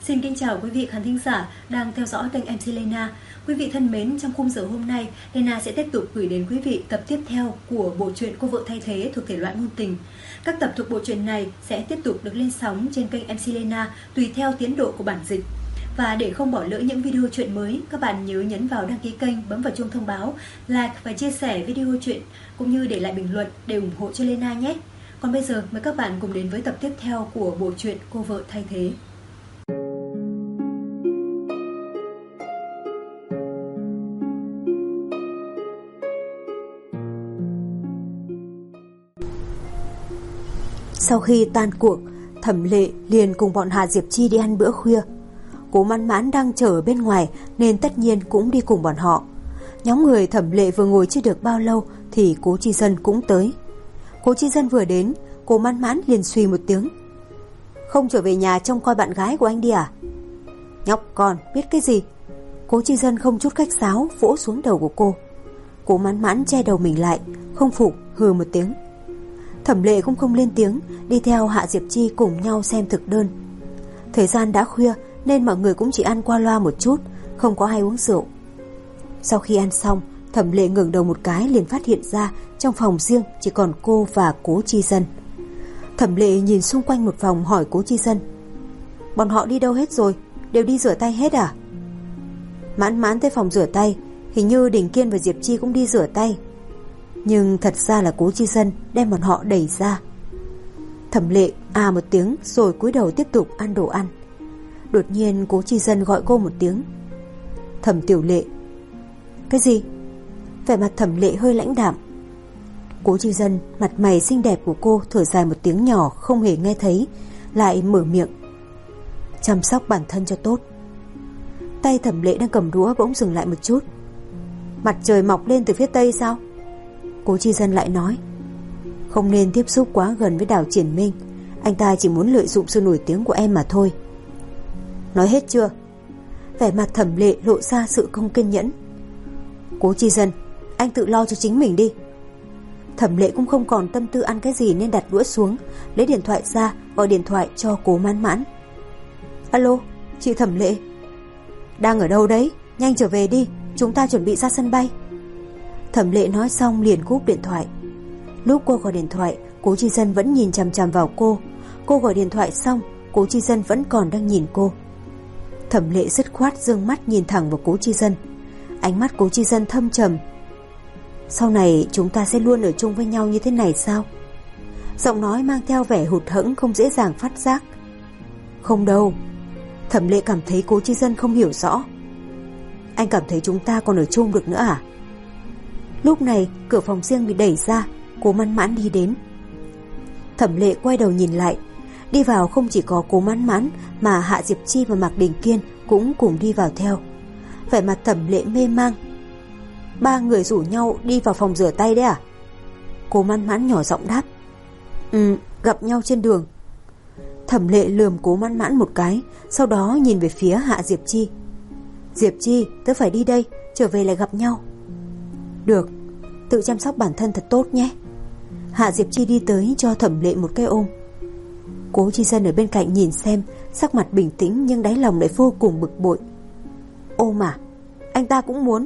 Xin kính chào quý vị khán thính giả đang theo dõi kênh MC Lena. Quý vị thân mến, trong khung giờ hôm nay, Lena sẽ tiếp tục gửi đến quý vị tập tiếp theo của bộ truyện Cô vợ thay thế thuộc thể loại ngôn tình. Các tập thuộc bộ truyện này sẽ tiếp tục được lên sóng trên kênh MC Lena tùy theo tiến độ của bản dịch. Và để không bỏ lỡ những video truyện mới, các bạn nhớ nhấn vào đăng ký kênh, bấm vào chuông thông báo, like và chia sẻ video truyện cũng như để lại bình luận để ủng hộ cho Lena nhé. Còn bây giờ mời các bạn cùng đến với tập tiếp theo của bộ truyện Cô vợ thay thế. Sau khi tan cuộc, Thẩm Lệ liền cùng bọn Hạ Diệp Chi đi ăn bữa khuya. Cố Mãn Mãn đang chờ ở bên ngoài nên tất nhiên cũng đi cùng bọn họ. Nhóm người Thẩm Lệ vừa ngồi chưa được bao lâu thì Cố Chi Dân cũng tới. Cố Chi Dân vừa đến, Cố Mãn Mãn liền suy một tiếng. Không trở về nhà trông coi bạn gái của anh đi à? Nhóc con biết cái gì? Cố Chi Dân không chút khách sáo vỗ xuống đầu của cô. Cố Mãn Mãn che đầu mình lại, không phục hừ một tiếng. Thẩm Lệ cũng không lên tiếng, đi theo Hạ Diệp Chi cùng nhau xem thực đơn. Thời gian đã khuya nên mọi người cũng chỉ ăn qua loa một chút, không có ai uống rượu. Sau khi ăn xong, Thẩm Lệ ngẩng đầu một cái liền phát hiện ra trong phòng riêng chỉ còn cô và Cố Chi Dân. Thẩm Lệ nhìn xung quanh một vòng hỏi Cố Chi Dân: bọn họ đi đâu hết rồi? Đều đi rửa tay hết à? Mãn Mãn tới phòng rửa tay, hình như Đình Kiên và Diệp Chi cũng đi rửa tay. Nhưng thật ra là Cố Chi Dân đem bọn họ đẩy ra. Thẩm Lệ à một tiếng rồi cúi đầu tiếp tục ăn đồ ăn. Đột nhiên Cố Chi Dân gọi cô một tiếng: Thẩm Tiểu Lệ. Cái gì? Vẻ mặt Thẩm Lệ hơi lãnh đạm. Cố Chi Dân, mặt mày xinh đẹp của cô thở dài một tiếng nhỏ không hề nghe thấy, lại mở miệng: chăm sóc bản thân cho tốt. Tay Thẩm Lệ đang cầm đũa bỗng dừng lại một chút. Mặt trời mọc lên từ phía tây sao? Cố Chi Dân lại nói: không nên tiếp xúc quá gần với Đào Triển Minh, anh ta chỉ muốn lợi dụng sự nổi tiếng của em mà thôi. Nói hết chưa? Vẻ mặt Thẩm Lệ lộ ra sự không kiên nhẫn. Cố Chi Dân, anh tự lo cho chính mình đi. Thẩm Lệ cũng không còn tâm tư ăn cái gì nên đặt đũa xuống, lấy điện thoại ra gọi điện thoại cho Cố Mãn Mãn. Alo, chị Thẩm Lệ. Đang ở đâu đấy? Nhanh trở về đi, chúng ta chuẩn bị ra sân bay. Thẩm Lệ nói xong liền cúp điện thoại. Lúc cô gọi điện thoại, Cố Chi Dân vẫn nhìn chằm chằm vào cô. Cô gọi điện thoại xong, Cố Chi Dân vẫn còn đang nhìn cô. Thẩm Lệ dứt khoát giương mắt nhìn thẳng vào Cố Chi Dân. Ánh mắt Cố Chi Dân thâm trầm. Sau này chúng ta sẽ luôn ở chung với nhau như thế này sao? Giọng nói mang theo vẻ hụt hẫng không dễ dàng phát giác. Không đâu. Thẩm Lệ cảm thấy Cố Chi Dân không hiểu rõ. Anh cảm thấy chúng ta còn ở chung được nữa à? Lúc này cửa phòng riêng bị đẩy ra, Cố Mãn Mãn đi đến. Thẩm Lệ quay đầu nhìn lại. Đi vào không chỉ có Cố Mãn Mãn mà Hạ Diệp Chi và Mạc Đình Kiên cũng cùng đi vào theo. Vẻ mặt Thẩm Lệ mê mang. Ba người rủ nhau đi vào phòng rửa tay đấy à? Cố Mãn Mãn nhỏ giọng đáp. Gặp nhau trên đường. Thẩm Lệ lườm Cố Mãn Mãn một cái, sau đó nhìn về phía Hạ Diệp Chi. Diệp Chi, tớ phải đi đây, trở về lại gặp nhau. Được, tự chăm sóc bản thân thật tốt nhé. Hạ Diệp Chi đi tới cho Thẩm Lệ một cái ôm. Cố Chi Dân ở bên cạnh nhìn xem, sắc mặt bình tĩnh nhưng đáy lòng lại vô cùng bực bội. Ôm à? Anh ta cũng muốn.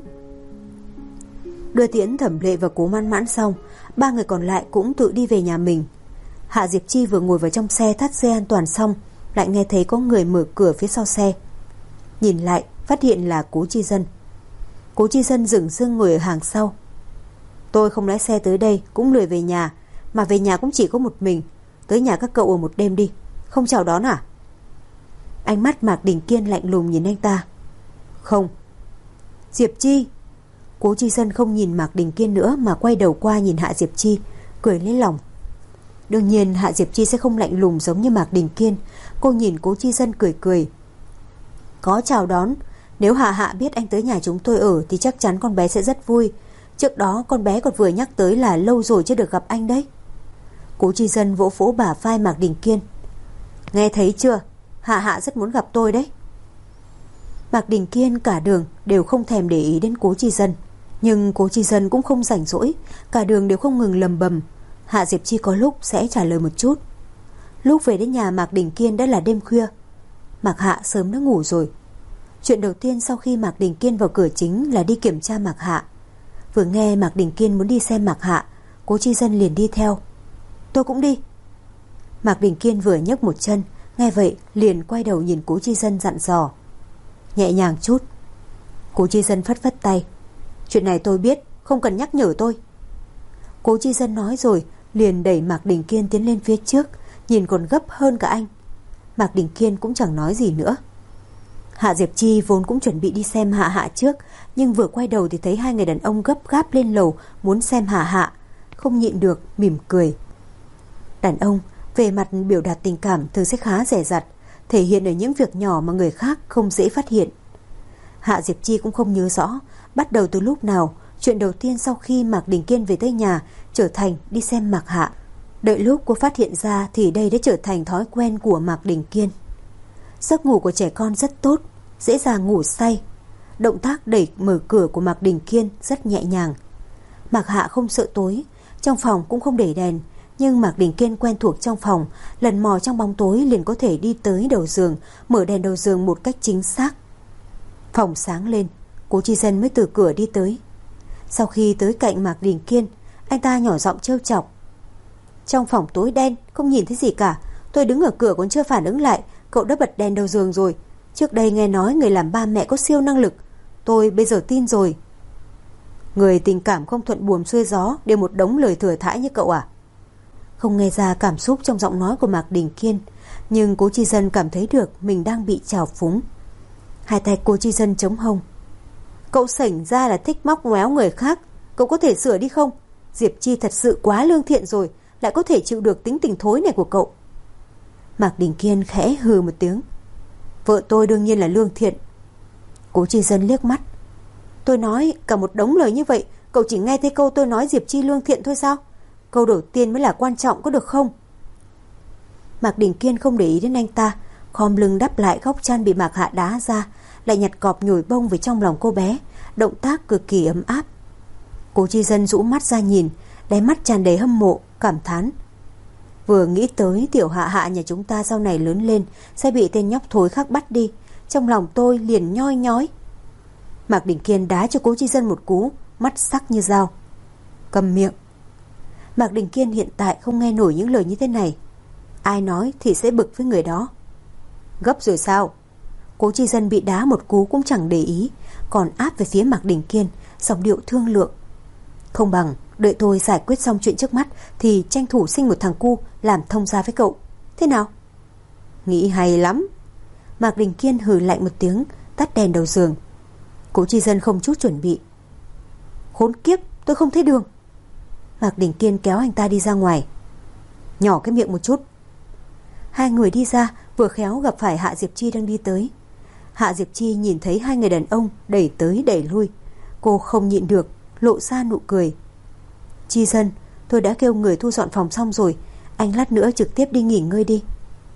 Đưa tiễn Thẩm Lệ và Cố Mãn Mãn xong, ba người còn lại cũng tự đi về nhà mình. Hạ Diệp Chi vừa ngồi vào trong xe thắt dây an toàn xong, lại nghe thấy có người mở cửa phía sau xe. Nhìn lại, phát hiện là Cố Chi Dân. Cố Chi Dân dửng dưng ngồi ở hàng sau. Tôi không lái xe tới đây, cũng lười về nhà, mà về nhà cũng chỉ có một mình. Tới nhà các cậu ở một đêm đi, không chào đón à? Ánh mắt Mạc Đình Kiên lạnh lùng nhìn anh ta. Không. Diệp Chi. Cố Chi Dân không nhìn Mạc Đình Kiên nữa mà quay đầu qua nhìn Hạ Diệp Chi, cười lấy lòng. Đương nhiên Hạ Diệp Chi sẽ không lạnh lùng giống như Mạc Đình Kiên. Cô nhìn Cố Chi Dân cười cười. Có chào đón. Nếu Hạ Hạ biết anh tới nhà chúng tôi ở thì chắc chắn con bé sẽ rất vui. Trước đó con bé còn vừa nhắc tới là lâu rồi chưa được gặp anh đấy. Cố Chi Dân vỗ vỗ bả vai Mạc Đình Kiên. Nghe thấy chưa? Hạ Hạ rất muốn gặp tôi đấy. Mạc Đình Kiên cả đường đều không thèm để ý đến Cố Chi Dân. Nhưng Cố Chi Dân cũng không rảnh rỗi, cả đường đều không ngừng lầm bầm. Hạ Diệp Chi có lúc sẽ trả lời một chút. Lúc về đến nhà Mạc Đình Kiên đã là đêm khuya. Mạc Hạ sớm đã ngủ rồi. Chuyện đầu tiên sau khi Mạc Đình Kiên vào cửa chính là đi kiểm tra Mạc Hạ. Vừa nghe Mạc Đình Kiên muốn đi xem Mạc Hạ, Cố Chi Dân liền đi theo. Tôi cũng đi. Mạc Đình Kiên vừa nhấc một chân, nghe vậy liền quay đầu nhìn Cố Chi Dân dặn dò. Nhẹ nhàng chút. Cố Chi Dân phất phất tay. Chuyện này tôi biết, không cần nhắc nhở tôi. Cố Chi Dân nói rồi liền đẩy Mạc Đình Kiên tiến lên phía trước, nhìn còn gấp hơn cả anh. Mạc Đình Kiên cũng chẳng nói gì nữa. Hạ Diệp Chi vốn cũng chuẩn bị đi xem Hạ Hạ trước, nhưng vừa quay đầu thì thấy hai người đàn ông gấp gáp lên lầu muốn xem Hạ Hạ, không nhịn được mỉm cười. Đàn ông về mặt biểu đạt tình cảm thường sẽ khá dè dặt, thể hiện ở những việc nhỏ mà người khác không dễ phát hiện. Hạ Diệp Chi cũng không nhớ rõ bắt đầu từ lúc nào chuyện đầu tiên sau khi Mạc Đình Kiên về tới nhà trở thành đi xem Mạc Hạ. Đợi lúc cô phát hiện ra thì đây đã trở thành thói quen của Mạc Đình Kiên. Giấc ngủ của trẻ con rất tốt, dễ dàng ngủ say. Động tác đẩy mở cửa của Mạc Đình Kiên rất nhẹ nhàng. Mạc Hạ không sợ tối, trong phòng cũng không để đèn, nhưng Mạc Đình Kiên quen thuộc trong phòng, lần mò trong bóng tối liền có thể đi tới đầu giường, mở đèn đầu giường một cách chính xác. Phòng sáng lên, Cố Chi Dân mới từ cửa đi tới. Sau khi tới cạnh Mạc Đình Kiên, anh ta nhỏ giọng trêu chọc. Trong phòng tối đen, không nhìn thấy gì cả. Tôi đứng ở cửa còn chưa phản ứng lại, cậu đã bật đèn đầu giường rồi. Trước đây nghe nói người làm ba mẹ có siêu năng lực, tôi bây giờ tin rồi. Người tình cảm không thuận buồm xuôi gió đều một đống lời thừa thãi như cậu à? Không nghe ra cảm xúc trong giọng nói của Mạc Đình Kiên, nhưng Cố Chi Dân cảm thấy được mình đang bị trào phúng. Hai tay Cố Chi Dân chống hông. Cậu sảnh ra là thích móc ngoéo người khác, cậu có thể sửa đi không? Diệp Chi thật sự quá lương thiện rồi, lại có thể chịu được tính tình thối này của cậu. Mạc Đình Kiên khẽ hừ một tiếng. Vợ tôi đương nhiên là lương thiện. Cố Chi Dân liếc mắt. Tôi nói cả một đống lời như vậy, cậu chỉ nghe thấy câu tôi nói Diệp Chi lương thiện thôi sao? Câu đầu tiên mới là quan trọng, có được không? Mạc Đình Kiên không để ý đến anh ta, khom lưng đắp lại góc chăn bị Mạc Hạ đá ra, lại nhặt cọp nhồi bông về trong lòng cô bé, động tác cực kỳ ấm áp. Cố Chi Dân rũ mắt ra nhìn, đáy mắt tràn đầy hâm mộ, cảm thán. Vừa nghĩ tới tiểu Hạ Hạ nhà chúng ta sau này lớn lên sẽ bị tên nhóc thối khác bắt đi, trong lòng tôi liền nhoi nhói. Mạc Đình Kiên đá cho Cố Chi Dân một cú, mắt sắc như dao. Cầm miệng. Mạc Đình Kiên hiện tại không nghe nổi những lời như thế này. Ai nói thì sẽ bực với người đó. Gấp rồi sao? Cố Chi Dân bị đá một cú cũng chẳng để ý, còn áp về phía Mạc Đình Kiên, giọng điệu thương lượng. Không bằng đợi tôi giải quyết xong chuyện trước mắt thì tranh thủ sinh một thằng cu làm thông gia với cậu. Thế nào? Nghĩ hay lắm. Mạc Đình Kiên hừ lạnh một tiếng, tắt đèn đầu giường. Cố Chi Dân không chút chuẩn bị. Khốn kiếp, tôi không thấy đường. Mạc Đình Kiên kéo anh ta đi ra ngoài. Nhỏ cái miệng một chút. Hai người đi ra, vừa khéo gặp phải Hạ Diệp Chi đang đi tới. Hạ Diệp Chi nhìn thấy hai người đàn ông đẩy tới đẩy lui, cô không nhịn được, lộ ra nụ cười. Chi Dân, tôi đã kêu người thu dọn phòng xong rồi, anh lát nữa trực tiếp đi nghỉ ngơi đi.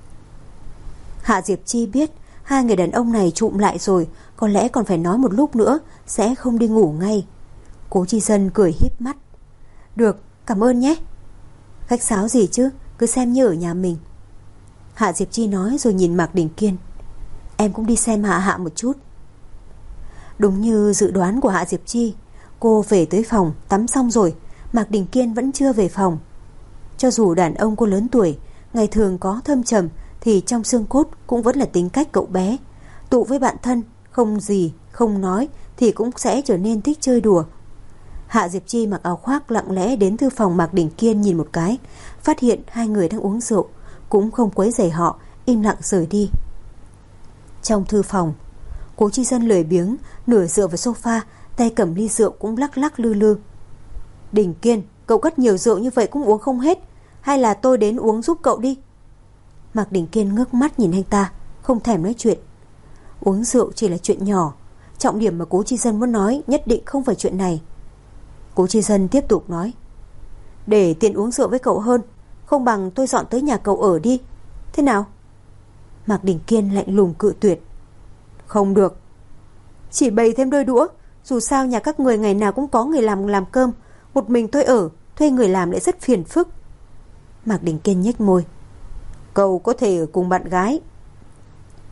Hạ Diệp Chi biết hai người đàn ông này trụm lại rồi, có lẽ còn phải nói một lúc nữa, sẽ không đi ngủ ngay. Cố Chi Dân cười híp mắt. Được, cảm ơn nhé. Khách sáo gì chứ, cứ xem như ở nhà mình. Hạ Diệp Chi nói rồi nhìn Mạc Đình Kiên. Em cũng đi xem Hạ Hạ một chút. Đúng như dự đoán của Hạ Diệp Chi, cô về tới phòng, tắm xong rồi, Mạc Đình Kiên vẫn chưa về phòng. Cho dù đàn ông cô lớn tuổi, ngày thường có thâm trầm, thì trong xương cốt cũng vẫn là tính cách cậu bé. Tụ với bạn thân, không gì, không nói, thì cũng sẽ trở nên thích chơi đùa. Hạ Diệp Chi mặc áo khoác lặng lẽ đến thư phòng Mạc Đình Kiên nhìn một cái, phát hiện hai người đang uống rượu, cũng không quấy rầy họ, im lặng rời đi. Trong thư phòng, Cố Chi Dân lười biếng, nửa dựa vào sofa, tay cầm ly rượu cũng lắc lắc lư lư. Đình Kiên, cậu cất nhiều rượu như vậy cũng uống không hết, hay là tôi đến uống giúp cậu đi? Mạc Đình Kiên ngước mắt nhìn anh ta, không thèm nói chuyện. Uống rượu chỉ là chuyện nhỏ, trọng điểm mà Cố Chi Dân muốn nói nhất định không phải chuyện này. Cố Chi Dân tiếp tục nói. Để tiện uống rượu với cậu hơn, không bằng tôi dọn tới nhà cậu ở đi. Thế nào? Mạc Đình Kiên lạnh lùng cự tuyệt. Không được. Chỉ bày thêm đôi đũa, dù sao nhà các người ngày nào cũng có người làm cơm, một mình tôi ở, thuê người làm lại rất phiền phức. Mạc Đình Kiên nhếch môi. Cậu có thể ở cùng bạn gái.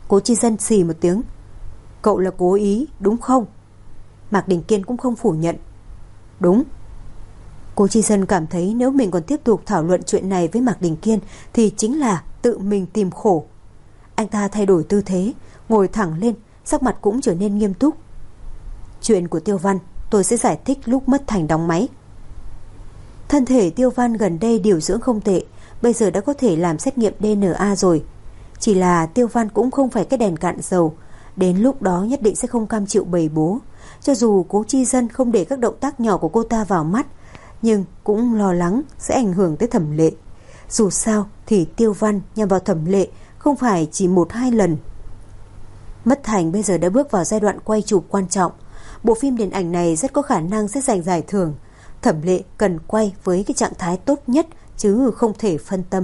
Cố Chi Dân xì một tiếng. Cậu là cố ý đúng không? Mạc Đình Kiên cũng không phủ nhận. Đúng. Cố Chi Dân cảm thấy nếu mình còn tiếp tục thảo luận chuyện này với Mạc Đình Kiên thì chính là tự mình tìm khổ. Anh ta thay đổi tư thế, ngồi thẳng lên, sắc mặt cũng trở nên nghiêm túc. Chuyện của Tiêu Văn tôi sẽ giải thích lúc Mất Thành đóng máy. Thân thể Tiêu Văn gần đây điều dưỡng không tệ, bây giờ đã có thể làm xét nghiệm DNA rồi. Chỉ là Tiêu Văn cũng không phải cái đèn cạn dầu, đến lúc đó nhất định sẽ không cam chịu bầy bố. Cho dù Cố Chi Dân không để các động tác nhỏ của cô ta vào mắt, nhưng cũng lo lắng sẽ ảnh hưởng tới Thẩm Lệ. Dù sao thì Tiêu Văn nhằm vào Thẩm Lệ không phải chỉ 1-2 lần. Mất Thành bây giờ đã bước vào giai đoạn quay chụp quan trọng. Bộ phim điện ảnh này rất có khả năng sẽ giành giải thưởng. Thẩm Lệ cần quay với cái trạng thái tốt nhất chứ không thể phân tâm.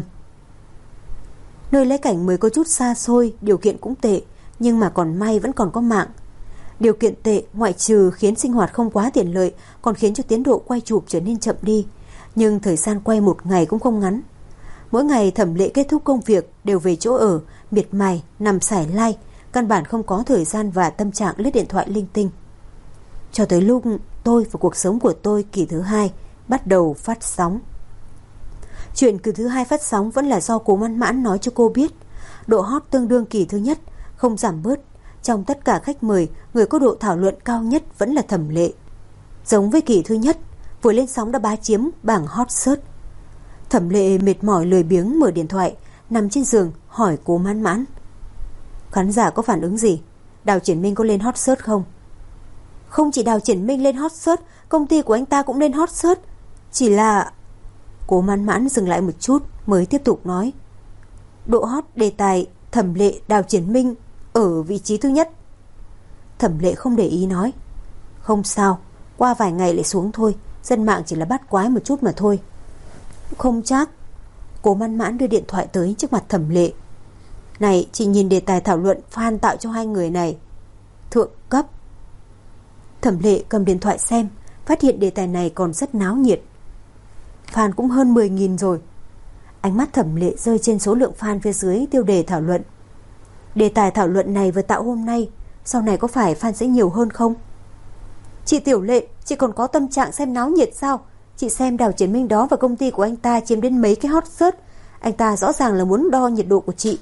Nơi lấy cảnh mới có chút xa xôi, điều kiện cũng tệ, nhưng mà còn may vẫn còn có mạng. Điều kiện tệ ngoại trừ khiến sinh hoạt không quá tiện lợi, còn khiến cho tiến độ quay chụp trở nên chậm đi. Nhưng thời gian quay 1 ngày cũng không ngắn. Mỗi ngày Thẩm Lệ kết thúc công việc đều về chỗ ở, miệt mài, nằm sải lai, căn bản không có thời gian và tâm trạng lướt điện thoại linh tinh. Cho tới lúc Tôi và cuộc sống của tôi kỳ thứ 2 bắt đầu phát sóng. Chuyện kỳ thứ 2 phát sóng vẫn là do Cố Mãn Mãn nói cho cô biết. Độ hot tương đương kỳ thứ nhất, không giảm bớt. Trong tất cả khách mời, người có độ thảo luận cao nhất vẫn là Thẩm Lệ. Giống với kỳ thứ nhất, vừa lên sóng đã bá chiếm bảng hot search. Thẩm Lệ mệt mỏi lười biếng mở điện thoại, nằm trên giường hỏi Cố Mãn Mãn: khán giả có phản ứng gì? Đào Triển Minh có lên hot search không? Không chỉ Đào Triển Minh lên hot search, công ty của anh ta cũng lên hot search. Chỉ là... Cố Mãn Mãn dừng lại một chút mới tiếp tục nói: độ hot đề tài Thẩm Lệ Đào Triển Minh ở vị trí thứ nhất. Thẩm Lệ không để ý nói: không sao, qua vài ngày lại xuống thôi, dân mạng chỉ là bắt quái một chút mà thôi. Không chắc. Cố Mãn Mãn đưa điện thoại tới trước mặt Thẩm Lệ. Này, chị nhìn đề tài thảo luận fan tạo cho hai người này, thượng cấp. Thẩm Lệ cầm điện thoại xem, phát hiện đề tài này còn rất náo nhiệt. Fan cũng hơn 10.000 rồi. Ánh mắt Thẩm Lệ rơi trên số lượng fan phía dưới tiêu đề thảo luận. Đề tài thảo luận này vừa tạo hôm nay, sau này có phải fan sẽ nhiều hơn không? Chị Tiểu Lệ, chị còn có tâm trạng xem náo nhiệt sao? Chị xem Đào Triển Minh đó và công ty của anh ta chiếm đến mấy cái hot search. Anh ta rõ ràng là muốn đo nhiệt độ của chị.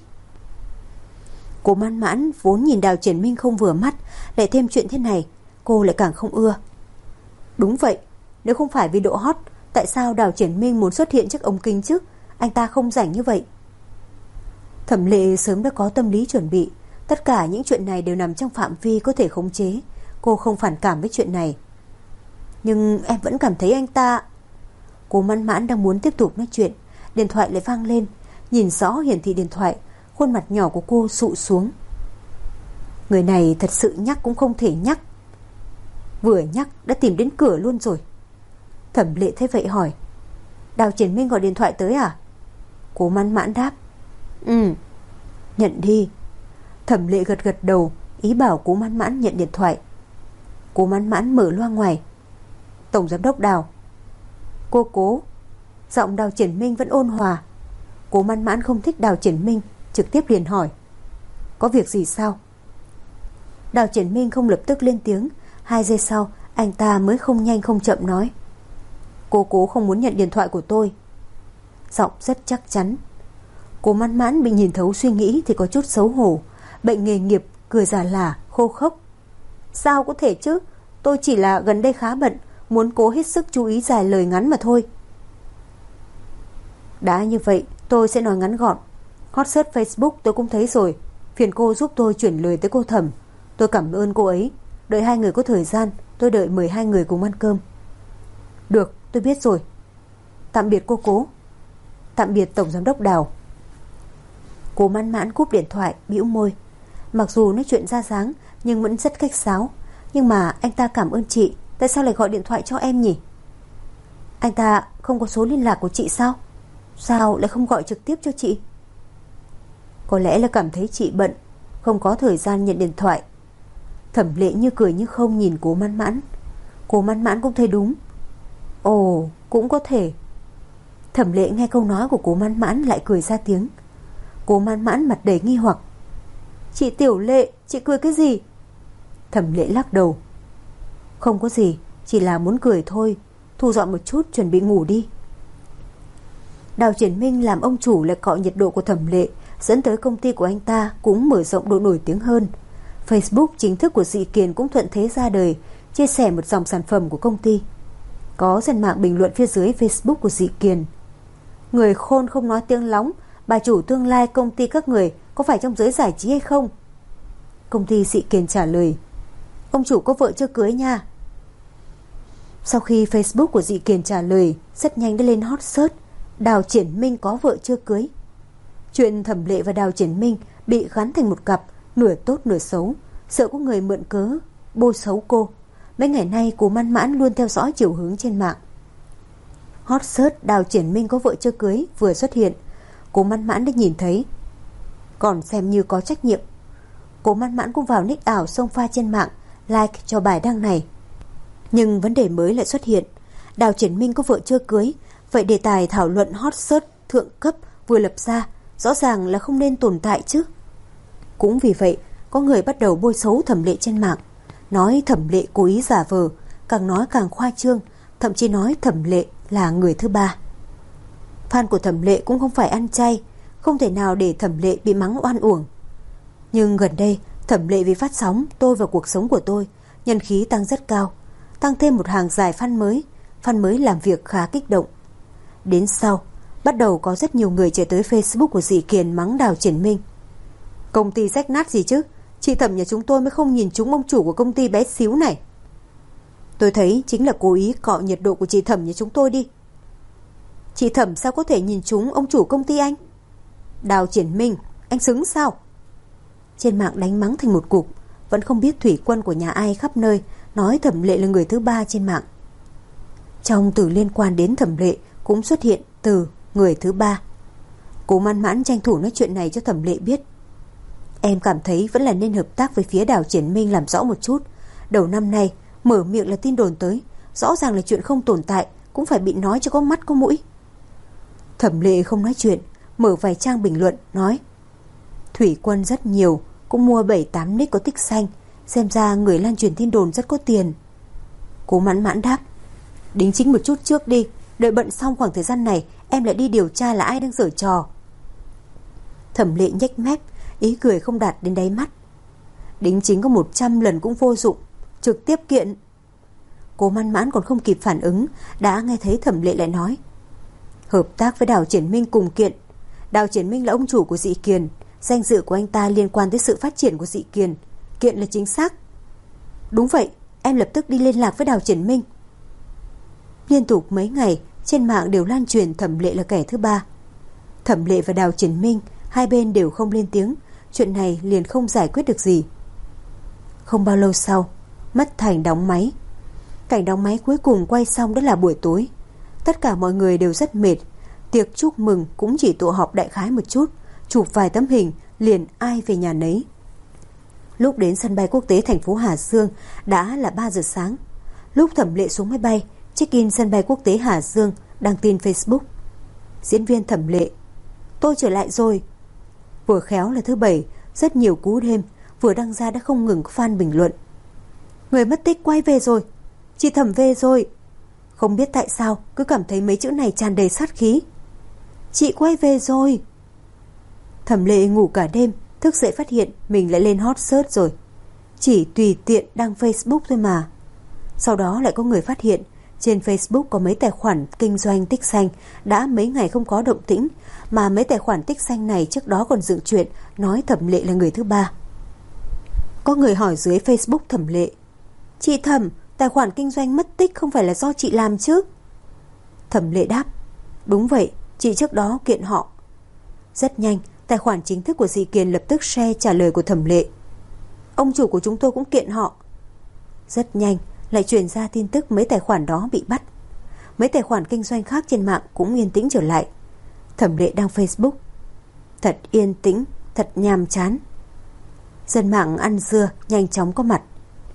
Cố Mãn Mãn vốn nhìn Đào Triển Minh không vừa mắt, lại thêm chuyện thế này, cô lại càng không ưa. Đúng vậy, nếu không phải vì độ hot, tại sao Đào Triển Minh muốn xuất hiện trước ống kính chứ? Anh ta không rảnh như vậy. Thẩm Lệ sớm đã có tâm lý chuẩn bị, tất cả những chuyện này đều nằm trong phạm vi có thể khống chế. Cô không phản cảm với chuyện này. Nhưng em vẫn cảm thấy anh ta... Cố Mãn Mãn đang muốn tiếp tục nói chuyện, điện thoại lại vang lên. Nhìn rõ hiển thị điện thoại, khuôn mặt nhỏ của cô sụ xuống. Người này thật sự nhắc cũng không thể nhắc. Vừa nhắc đã tìm đến cửa luôn rồi. Thẩm Lệ thấy vậy hỏi: Đào Triển Minh gọi điện thoại tới à? Cố Mãn Mãn đáp: nhận đi. Thẩm Lệ gật gật đầu, ý bảo Cố Mãn Mãn nhận điện thoại. Cố Mãn Mãn mở loa ngoài: Tổng giám đốc Đào. Cô Cố. Giọng Đào Triển Minh vẫn ôn hòa. Cố Mãn Mãn không thích Đào Triển Minh, trực tiếp liền hỏi: có việc gì sao? Đào Triển Minh không lập tức lên tiếng. 2 giây sau, anh ta mới không nhanh không chậm nói: cô Cố không muốn nhận điện thoại của tôi. Giọng rất chắc chắn. Cố Mãn Mãn bị nhìn thấu suy nghĩ thì có chút xấu hổ. Bệnh nghề nghiệp, cười giả lả, khô khốc. Sao có thể chứ? Tôi chỉ là gần đây khá bận, muốn cố hết sức chú ý dài lời ngắn mà thôi. Đã như vậy, tôi sẽ nói ngắn gọn. Hot search Facebook tôi cũng thấy rồi, phiền cô giúp tôi chuyển lời tới cô Thẩm. Tôi cảm ơn cô ấy. Đợi 2 người có thời gian, tôi đợi mời 2 người cùng ăn cơm. Được, tôi biết rồi. Tạm biệt cô Cố. Tạm biệt Tổng giám đốc Đào. Cố Mãn Mãn cúp điện thoại, bĩu môi. Mặc dù nói chuyện ra dáng nhưng vẫn rất khách sáo. Nhưng mà anh ta cảm ơn chị, tại sao lại gọi điện thoại cho em nhỉ? Anh ta không có số liên lạc của chị sao? Sao lại không gọi trực tiếp cho chị? Có lẽ là cảm thấy chị bận, không có thời gian nhận điện thoại. Thẩm Lệ như cười như không nhìn Cố Mãn Mãn. Cố Mãn Mãn cũng thấy đúng. Ồ, cũng có thể. Thẩm Lệ nghe câu nói của Cố Mãn Mãn lại cười ra tiếng. Cố Mãn Mãn mặt đầy nghi hoặc. Chị Tiểu Lệ, chị cười cái gì? Thẩm Lệ lắc đầu. Không có gì, chỉ là muốn cười thôi. Thu dọn một chút chuẩn bị ngủ đi. Đào Triển Minh làm ông chủ lại cọ nhiệt độ của Thẩm Lệ, dẫn tới công ty của anh ta cũng mở rộng độ nổi tiếng hơn. Facebook chính thức của Dị Kiền cũng thuận thế ra đời, chia sẻ một dòng sản phẩm của công ty. Có dân mạng bình luận phía dưới Facebook của Dị Kiền: người khôn không nói tiếng lóng, bà chủ tương lai công ty các người có phải trong giới giải trí hay không? Công ty Dị Kiền trả lời: ông chủ có vợ chưa cưới nha. Sau khi Facebook của Dị Kiền trả lời, rất nhanh đã lên hot search: Đào Triển Minh có vợ chưa cưới. Chuyện Thẩm Lệ và Đào Triển Minh bị gắn thành một cặp, nửa tốt nửa xấu, sợ có người mượn cớ bôi xấu cô. Mấy ngày nay Cố Mãn Mãn luôn theo dõi chiều hướng trên mạng. Hot search Đào Triển Minh có vợ chưa cưới vừa xuất hiện, Cố Mãn Mãn đã nhìn thấy, còn xem như có trách nhiệm. Cố Mãn Mãn cũng vào nick ảo xông pha trên mạng, like cho bài đăng này. Nhưng vấn đề mới lại xuất hiện: Đào Triển Minh có vợ chưa cưới, vậy đề tài thảo luận hot search thượng cấp vừa lập ra rõ ràng là không nên tồn tại chứ. Cũng vì vậy, có người bắt đầu bôi xấu Thẩm Lệ trên mạng, nói Thẩm Lệ cố ý giả vờ, càng nói càng khoa trương, thậm chí nói Thẩm Lệ là người thứ ba. Fan của Thẩm Lệ cũng không phải ăn chay, không thể nào để Thẩm Lệ bị mắng oan uổng. Nhưng gần đây, Thẩm Lệ vì phát sóng Tôi Và Cuộc Sống Của Tôi, nhân khí tăng rất cao, tăng thêm một hàng dài fan mới làm việc khá kích động. Đến sau, bắt đầu có rất nhiều người chạy tới Facebook của Dị Kiền mắng Đào Triển Minh: công ty rách nát gì chứ, chị Thẩm nhà chúng tôi mới không nhìn trúng ông chủ của công ty bé xíu này. Tôi thấy chính là cố ý cọ nhiệt độ của chị Thẩm nhà chúng tôi đi. Chị Thẩm sao có thể nhìn trúng ông chủ công ty anh? Đào Triển Minh, anh xứng sao? Trên mạng đánh mắng thành một cục, vẫn không biết thủy quân của nhà ai khắp nơi nói Thẩm Lệ là người thứ ba trên mạng. Trong từ liên quan đến Thẩm Lệ cũng xuất hiện từ người thứ ba. Cố Mãn Mãn tranh thủ nói chuyện này cho Thẩm Lệ biết. Em cảm thấy vẫn là nên hợp tác với phía Đào Triển Minh làm rõ một chút. Đầu năm nay mở miệng là tin đồn tới, rõ ràng là chuyện không tồn tại, cũng phải bị nói cho có mắt có mũi. Thẩm Lệ không nói chuyện, mở vài trang bình luận nói: thủy quân rất nhiều, cũng mua 7-8 nick có tích xanh, xem ra người lan truyền tin đồn rất có tiền. Cố Mãn Mãn đáp: đính chính một chút trước đi, đợi bận xong khoảng thời gian này em lại đi điều tra là ai đang giở trò. Thẩm Lệ nhếch mép, ý cười không đạt đến đáy mắt: đính chính có 100 lần cũng vô dụng, trực tiếp kiện. Cố Mãn Mãn còn không kịp phản ứng, đã nghe thấy Thẩm Lệ lại nói: hợp tác với Đào Triển Minh cùng kiện. Đào Triển Minh là ông chủ của Dị Kiền, danh dự của anh ta liên quan tới sự phát triển của Dị Kiền, kiện là chính xác. Đúng vậy, em lập tức đi liên lạc với Đào Triển Minh. Liên tục mấy ngày trên mạng đều lan truyền Thẩm Lệ là kẻ thứ ba. Thẩm Lệ và Đào Triển Minh hai bên đều không lên tiếng, chuyện này liền không giải quyết được gì. Không bao lâu sau, Mất Thành đóng máy. Cảnh đóng máy cuối cùng quay xong đã là buổi tối. Tất cả mọi người đều rất mệt, tiệc chúc mừng cũng chỉ tụ họp đại khái một chút, chụp vài tấm hình liền ai về nhà nấy. Lúc đến sân bay quốc tế thành phố Hà Dương đã là 3 giờ sáng. Lúc Thẩm Lệ xuống máy bay, check-in sân bay quốc tế Hà Dương, đăng tin Facebook: diễn viên Thẩm Lệ, tôi trở lại rồi. Vừa khéo là thứ Bảy, rất nhiều cú đêm, vừa đăng ra đã không ngừng fan bình luận: người mất tích quay về rồi, chị Thẩm về rồi. Không biết tại sao cứ cảm thấy mấy chữ này tràn đầy sát khí. Chị quay về rồi. Thẩm Lệ ngủ cả đêm, thức dậy phát hiện mình lại lên hot search rồi. Chỉ tùy tiện đăng Facebook thôi mà. Sau đó lại có người phát hiện trên Facebook có mấy tài khoản kinh doanh tích xanh đã mấy ngày không có động tĩnh, mà mấy tài khoản tích xanh này trước đó còn dựng chuyện nói Thẩm Lệ là người thứ ba. Có người hỏi dưới Facebook Thẩm Lệ: chị Thẩm, tài khoản kinh doanh mất tích không phải là do chị làm chứ? Thẩm Lệ đáp: đúng vậy, chị trước đó kiện họ. Rất nhanh, tài khoản chính thức của Dị Kiền lập tức share trả lời của Thẩm Lệ: ông chủ của chúng tôi cũng kiện họ. Rất nhanh lại truyền ra tin tức mấy tài khoản đó bị bắt. Mấy tài khoản kinh doanh khác trên mạng cũng yên tĩnh trở lại. Thẩm Lệ đăng Facebook: thật yên tĩnh, thật nhàm chán. Dân mạng ăn dưa nhanh chóng có mặt.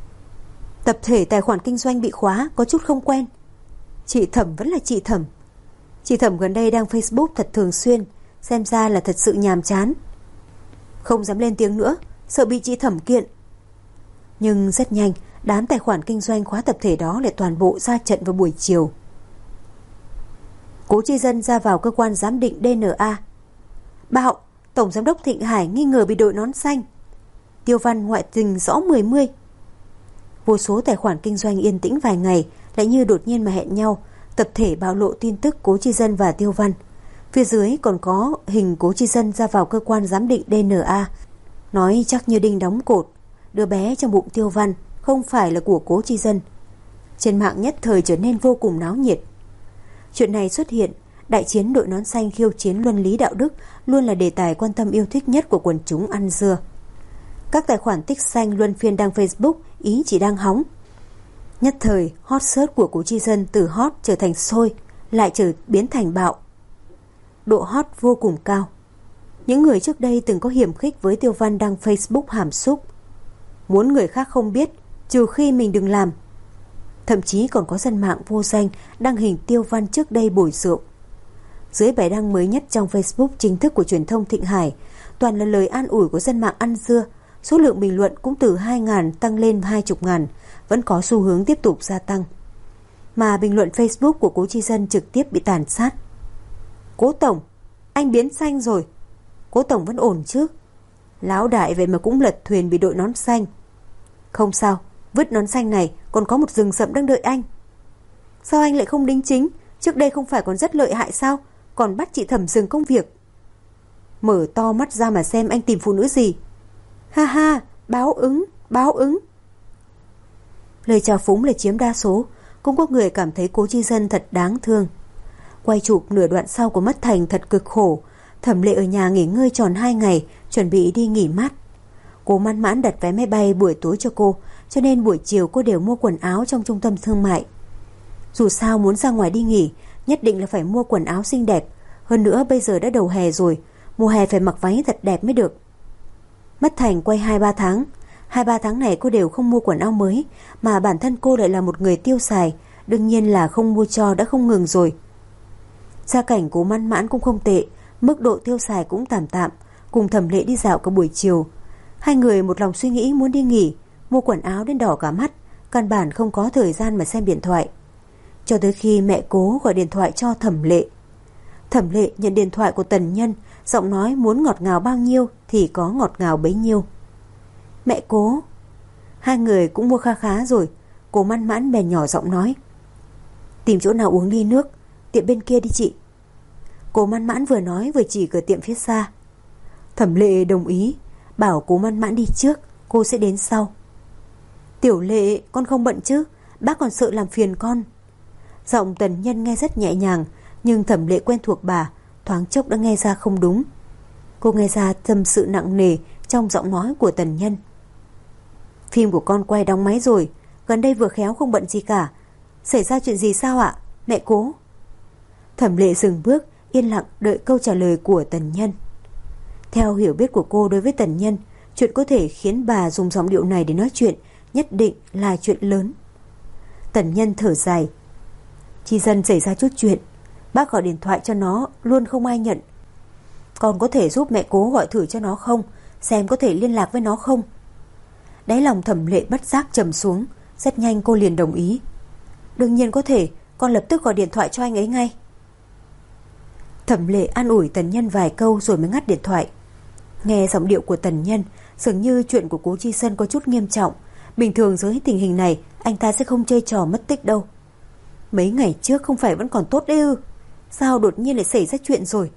Tập thể tài khoản kinh doanh bị khóa có chút không quen. Chị Thẩm vẫn là chị Thẩm. Chị Thẩm gần đây đăng Facebook thật thường xuyên, xem ra là thật sự nhàm chán. Không dám lên tiếng nữa, sợ bị chị Thẩm kiện. Nhưng rất nhanh, đám tài khoản kinh doanh khóa tập thể đó lại toàn bộ ra trận vào buổi chiều. Cố Chi Dân ra vào cơ quan giám định DNA. Bạo, Tổng Giám đốc Thịnh Hải nghi ngờ bị đội nón xanh. Tiêu Văn ngoại tình rõ 10. Vô số tài khoản kinh doanh yên tĩnh vài ngày lại như đột nhiên mà hẹn nhau, tập thể bạo lộ tin tức Cố Chi Dân và Tiêu Văn. Phía dưới còn có hình Cố Chi Dân ra vào cơ quan giám định DNA, nói chắc như đinh đóng cột, đứa bé trong bụng Tiêu Văn không phải là của Cố Chi Dân. Trên mạng nhất thời trở nên vô cùng náo nhiệt. Chuyện này xuất hiện, đại chiến đội nón xanh khiêu chiến luân lý đạo đức luôn là đề tài quan tâm yêu thích nhất của quần chúng ăn dưa. Các tài khoản tích xanh luân phiên đăng Facebook ý chỉ đang hóng. Nhất thời, hot search của Cố Chi Dân từ hot trở thành sôi, lại biến thành bạo. Độ hot vô cùng cao. Những người trước đây từng có hiểm khích với Tiêu Văn đăng Facebook hàm xúc. Muốn người khác không biết, trừ khi mình đừng làm. Thậm chí còn có dân mạng vô danh đăng hình Tiêu Văn trước đây bồi rượu. Dưới bài đăng mới nhất trong Facebook chính thức của truyền thông Thịnh Hải, toàn là lời an ủi của dân mạng ăn dưa. Số lượng bình luận cũng từ 2.000 tăng lên 20.000, vẫn có xu hướng tiếp tục gia tăng. Mà bình luận Facebook của Cố Chi Dân trực tiếp bị tàn sát. Cố Tổng, anh biến xanh rồi. Cố Tổng vẫn ổn chứ? Lão đại vậy mà cũng lật thuyền bị đội nón xanh. Không sao, vứt nón xanh này còn có một rừng rậm đang đợi anh. Sao anh lại không đính chính? Trước đây không phải còn rất lợi hại sao? Còn bắt chị Thẩm dừng công việc. Mở to mắt ra mà xem anh tìm phụ nữ gì. Ha ha, báo ứng. Lời chào phúng là chiếm đa số, cũng có người cảm thấy Cố Chi Dân thật đáng thương. Quay chụp nửa đoạn sau của Mất Thành thật cực khổ. Thẩm Lệ ở nhà nghỉ ngơi tròn 2 ngày, chuẩn bị đi nghỉ mát. Cố Mãn Mãn đặt vé máy bay buổi tối cho cô, cho nên buổi chiều cô đều mua quần áo trong trung tâm thương mại. Dù sao muốn ra ngoài đi nghỉ, nhất định là phải mua quần áo xinh đẹp. Hơn nữa bây giờ đã đầu hè rồi, mùa hè phải mặc váy thật đẹp mới được. Mất Thành quay 2-3 tháng. 2-3 tháng này cô đều không mua quần áo mới, mà bản thân cô lại là một người tiêu xài, đương nhiên là không mua cho đã không ngừng rồi. Gia cảnh Cố Mãn Mãn cũng không tệ, mức độ tiêu xài cũng tạm tạm, cùng Thẩm Lệ đi dạo cả buổi chiều. Hai người một lòng suy nghĩ muốn đi nghỉ, mua quần áo đến đỏ cả mắt, căn bản không có thời gian mà xem điện thoại. Cho tới khi mẹ Cố gọi điện thoại cho Thẩm Lệ. Thẩm Lệ nhận điện thoại của Tần Nhân, giọng nói muốn ngọt ngào bao nhiêu thì có ngọt ngào bấy nhiêu. Mẹ Cố. Hai người cũng mua khá rồi. Cố Mãn Mãn bèn nhỏ giọng nói. Tìm chỗ nào uống ly nước, tiệm bên kia đi chị. Cố Mãn Mãn vừa nói vừa chỉ cửa tiệm phía xa. Thẩm Lệ đồng ý, bảo Cố Mãn Mãn đi trước, cô sẽ đến sau. Tiểu Lệ, con không bận chứ, bác còn sợ làm phiền con. Giọng Tần Nhân nghe rất nhẹ nhàng, nhưng Thẩm Lệ quen thuộc bà, thoáng chốc đã nghe ra không đúng. Cô nghe ra tâm sự nặng nề trong giọng nói của Tần Nhân. Phim của con quay đóng máy rồi, gần đây vừa khéo không bận gì cả. Xảy ra chuyện gì sao ạ, mẹ Cố? Thẩm Lệ dừng bước, yên lặng đợi câu trả lời của Tần Nhân. Theo hiểu biết của cô đối với Tần Nhân, chuyện có thể khiến bà dùng giọng điệu này để nói chuyện nhất định là chuyện lớn. Tần Nhân thở dài. Chi Dân xảy ra chút chuyện, bác gọi điện thoại cho nó luôn không ai nhận. Con có thể giúp mẹ Cố gọi thử cho nó không, xem có thể liên lạc với nó không? Đáy lòng Thẩm Lệ bất giác trầm xuống. Rất nhanh cô liền đồng ý. Đương nhiên có thể, con lập tức gọi điện thoại cho anh ấy ngay. Thẩm Lệ an ủi Tần Nhân vài câu rồi mới ngắt điện thoại. Nghe giọng điệu của Tần Nhân, dường như chuyện của Cố Chi Dân có chút nghiêm trọng. Bình thường dưới tình hình này, anh ta sẽ không chơi trò mất tích đâu. Mấy ngày trước không phải vẫn còn tốt đấy ư? Sao đột nhiên lại xảy ra chuyện rồi?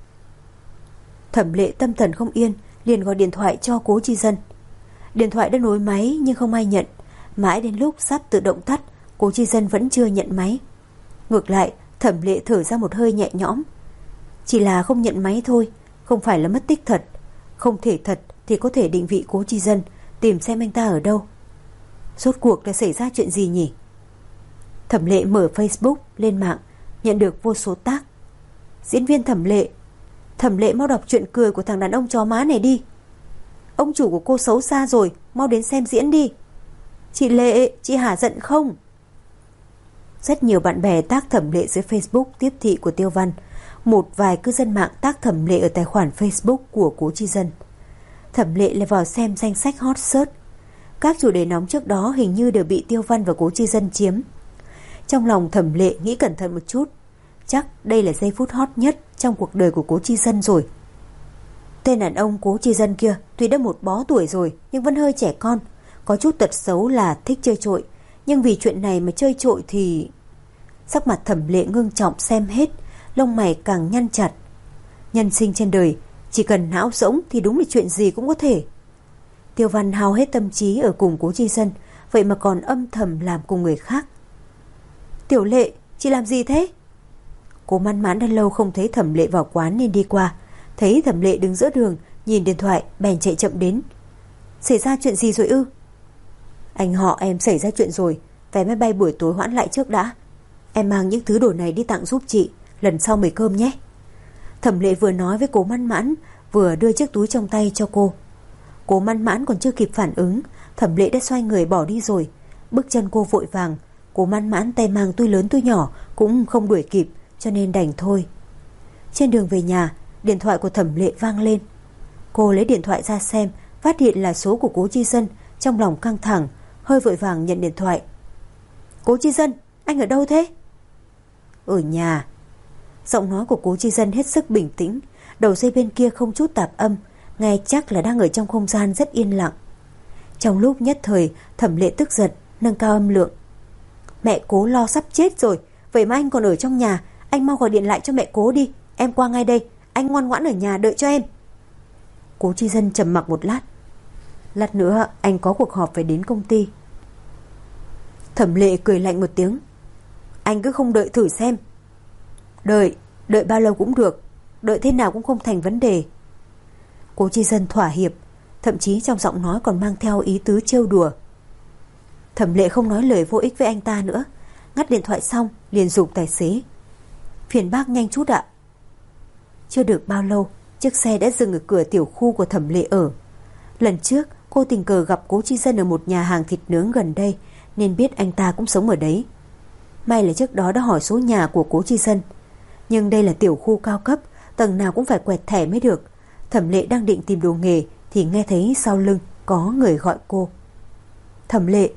Thẩm Lệ tâm thần không yên, liền gọi điện thoại cho Cố Chi Dân. Điện thoại đã nối máy nhưng không ai nhận. Mãi đến lúc sắp tự động tắt, Cố Chi Dân vẫn chưa nhận máy. Ngược lại, Thẩm Lệ thở ra một hơi nhẹ nhõm. Chỉ là không nhận máy thôi, không phải là mất tích thật. Không thể thật thì có thể định vị Cố Chi Dân, tìm xem anh ta ở đâu. Rốt cuộc đã xảy ra chuyện gì nhỉ? Thẩm Lệ mở Facebook lên mạng, nhận được vô số tag. Diễn viên Thẩm Lệ, Thẩm Lệ mau đọc chuyện cười của thằng đàn ông chó má này đi. Ông chủ của cô xấu xa rồi, mau đến xem diễn đi. Chị Lệ, chị hả giận không? Rất nhiều bạn bè tag Thẩm Lệ dưới Facebook tiếp thị của Tiêu Văn. Một vài cư dân mạng tag Thẩm Lệ ở tài khoản Facebook của Cố Chi Dân. Thẩm Lệ lại vào xem danh sách hot search. Các chủ đề nóng trước đó hình như đều bị Tiêu Văn và Cố Chi Dân chiếm. Trong lòng Thẩm Lệ nghĩ cẩn thận một chút, chắc đây là giây phút hot nhất trong cuộc đời của Cố Chi Dân rồi. Tên đàn ông Cố Chi Dân kia tuy đã một bó tuổi rồi nhưng vẫn hơi trẻ con, có chút tật xấu là thích chơi trội, nhưng vì chuyện này mà chơi trội thì... Sắc mặt Thẩm Lệ ngưng trọng xem hết, lông mày càng nhăn chặt. Nhân sinh trên đời, chỉ cần não rỗng thì đúng là chuyện gì cũng có thể. Tiêu Văn hao hết tâm trí ở cùng Cố Chi Dân, vậy mà còn âm thầm làm cùng người khác. Tiểu Lệ, chị làm gì thế? Cố Mãn Mãn đã lâu không thấy Thẩm Lệ vào quán nên đi qua, thấy Thẩm Lệ đứng giữa đường, nhìn điện thoại bèn chạy chậm đến. Xảy ra chuyện gì rồi ư? Anh họ em xảy ra chuyện rồi, vé máy bay buổi tối hoãn lại trước đã. Em mang những thứ đồ này đi tặng giúp chị, lần sau mời cơm nhé. Thẩm Lệ vừa nói với Cố Mãn Mãn, vừa đưa chiếc túi trong tay cho cô. Cố Mãn Mãn còn chưa kịp phản ứng, Thẩm Lệ đã xoay người bỏ đi rồi. Bước chân cô vội vàng, Cố Mãn Mãn tay mang túi lớn túi nhỏ cũng không đuổi kịp, cho nên đành thôi. Trên đường về nhà, điện thoại của Thẩm Lệ vang lên. Cô lấy điện thoại ra xem, phát hiện là số của Cố Chi Dân, trong lòng căng thẳng, hơi vội vàng nhận điện thoại. Cố Chi Dân, anh ở đâu thế? Ở nhà. Giọng nói của Cố Chi Dân hết sức bình tĩnh, đầu dây bên kia không chút tạp âm, nghe chắc là đang ở trong không gian rất yên lặng. Trong lúc nhất thời, Thẩm Lệ tức giận, nâng cao âm lượng. Mẹ Cố lo sắp chết rồi, vậy mà anh còn ở trong nhà, anh mau gọi điện lại cho mẹ Cố đi, em qua ngay đây, anh ngoan ngoãn ở nhà đợi cho em. Cố Chi Dân trầm mặc một lát. Lát nữa anh có cuộc họp phải đến công ty. Thẩm Lệ cười lạnh một tiếng. Anh cứ không đợi thử xem. Đợi bao lâu cũng được, đợi thế nào cũng không thành vấn đề. Cố Chi Dân thỏa hiệp, thậm chí trong giọng nói còn mang theo ý tứ trêu đùa. Thẩm Lệ không nói lời vô ích với anh ta nữa, ngắt điện thoại xong liền giục tài xế. Phiền bác nhanh chút ạ. Chưa được bao lâu, chiếc xe đã dừng ở cửa tiểu khu của Thẩm Lệ ở. Lần trước cô tình cờ gặp Cố Chi Dân ở một nhà hàng thịt nướng gần đây, nên biết anh ta cũng sống ở đấy. May là trước đó đã hỏi số nhà của Cố Chi Dân, nhưng đây là tiểu khu cao cấp, tầng nào cũng phải quẹt thẻ mới được. Thẩm Lệ đang định tìm đồ nghề thì nghe thấy sau lưng có người gọi cô. Thẩm Lệ.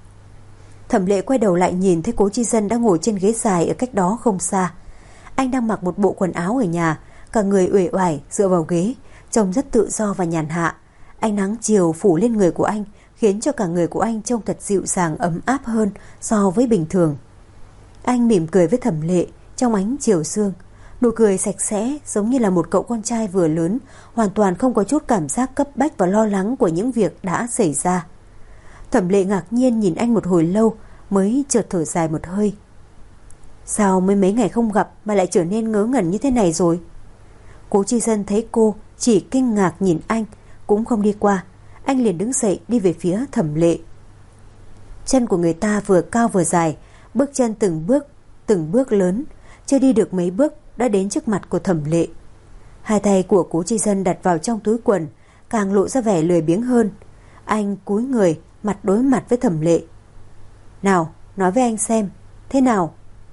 Thẩm Lệ quay đầu lại nhìn thấy Cố Chi Dân đang ngồi trên ghế dài ở cách đó không xa. Anh đang mặc một bộ quần áo ở nhà, cả người uể oải dựa vào ghế, trông rất tự do và nhàn hạ. Ánh nắng chiều phủ lên người của anh, khiến cho cả người của anh trông thật dịu dàng ấm áp hơn so với bình thường. Anh mỉm cười với Thẩm Lệ trong ánh chiều sương, nụ cười sạch sẽ giống như là một cậu con trai vừa lớn, hoàn toàn không có chút cảm giác cấp bách và lo lắng của những việc đã xảy ra. Thẩm Lệ ngạc nhiên nhìn anh một hồi lâu mới chợt thở dài một hơi. Sao mới mấy ngày không gặp mà lại trở nên ngớ ngẩn như thế này rồi? Cố Chi Dân thấy cô chỉ kinh ngạc nhìn anh, cũng không đi qua. Anh liền đứng dậy đi về phía Thẩm Lệ. Chân của người ta vừa cao vừa dài, bước chân từng bước lớn, chưa đi được mấy bước đã đến trước mặt của Thẩm Lệ. Hai tay của Cố Chi Dân đặt vào trong túi quần, càng lộ ra vẻ lười biếng hơn. Anh cúi người, mặt đối mặt với Thẩm Lệ. Nào, nói với anh xem, thế nào?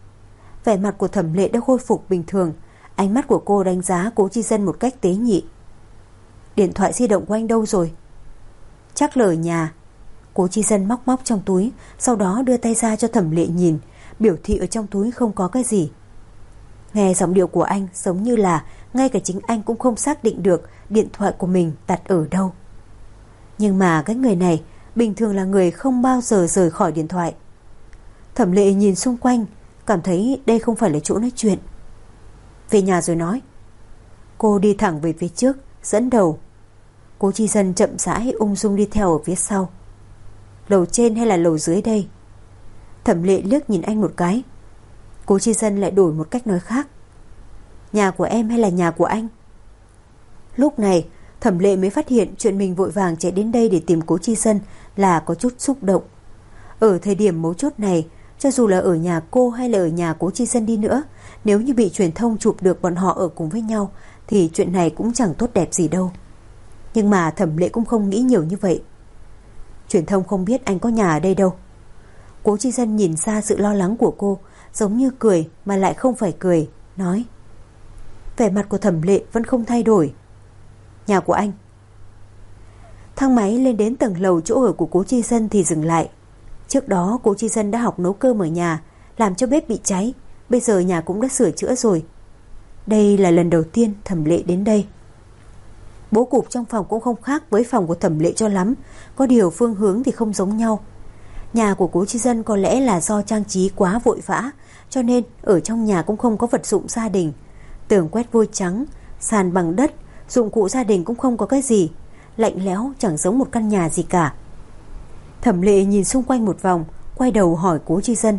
Vẻ mặt của Thẩm Lệ đã khôi phục bình thường, ánh mắt của cô đánh giá Cố Chi Dân một cách tế nhị. Điện thoại di động của anh đâu rồi? Chắc là ở nhà. Cố Chi Dân móc trong túi, sau đó đưa tay ra cho Thẩm Lệ nhìn, biểu thị ở trong túi không có cái gì. Nghe giọng điệu của anh giống như là ngay cả chính anh cũng không xác định được điện thoại của mình đặt ở đâu. Nhưng mà cái người này bình thường là người không bao giờ rời khỏi điện thoại. Thẩm Lệ nhìn xung quanh, cảm thấy đây không phải là chỗ nói chuyện. Về nhà rồi nói. Cô đi thẳng về phía trước, dẫn đầu. Cố Chi Dân chậm rãi ung dung đi theo ở phía sau. Lầu trên hay là lầu dưới đây? Thẩm Lệ liếc nhìn anh một cái. Cố Chi Dân lại đổi một cách nói khác. Nhà của em hay là nhà của anh? Lúc này Thẩm Lệ mới phát hiện chuyện mình vội vàng chạy đến đây để tìm Cố Chi Dân là có chút xúc động. Ở thời điểm mấu chốt này, cho dù là ở nhà cô hay là ở nhà Cố Chi Dân đi nữa, nếu như bị truyền thông chụp được bọn họ ở cùng với nhau thì chuyện này cũng chẳng tốt đẹp gì đâu. Nhưng mà Thẩm Lệ cũng không nghĩ nhiều như vậy. Truyền thông không biết anh có nhà ở đây đâu. Cố Chi Dân nhìn ra sự lo lắng của cô, giống như cười mà lại không phải cười, nói. Vẻ mặt của Thẩm Lệ vẫn không thay đổi. Nhà của anh. Thang máy lên đến tầng lầu chỗ ở của Cố Chi Dân thì dừng lại. Trước đó Cố Chi Dân đã học nấu cơm ở nhà, làm cho bếp bị cháy. Bây giờ nhà cũng đã sửa chữa rồi. Đây là lần đầu tiên Thẩm Lệ đến đây. Bố cục trong phòng cũng không khác với phòng của Thẩm Lệ cho lắm, có điều phương hướng thì không giống nhau. Nhà của Cố Chi Dân có lẽ là do trang trí quá vội vã, cho nên ở trong nhà cũng không có vật dụng gia đình. Tường quét vôi trắng, sàn bằng đất, dụng cụ gia đình cũng không có cái gì, lạnh lẽo chẳng giống một căn nhà gì cả. Thẩm Lệ nhìn xung quanh một vòng, quay đầu hỏi Cố Chi Dân: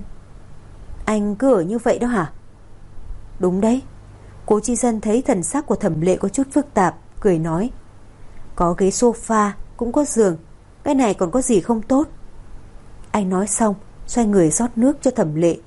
Anh cứ ở như vậy đó hả? Đúng đấy. Cố Chi Dân thấy thần sắc của Thẩm Lệ có chút phức tạp, cười nói: Có ghế sofa, cũng có giường, cái này còn có gì không tốt? Anh nói xong, xoay người rót nước cho Thẩm Lệ.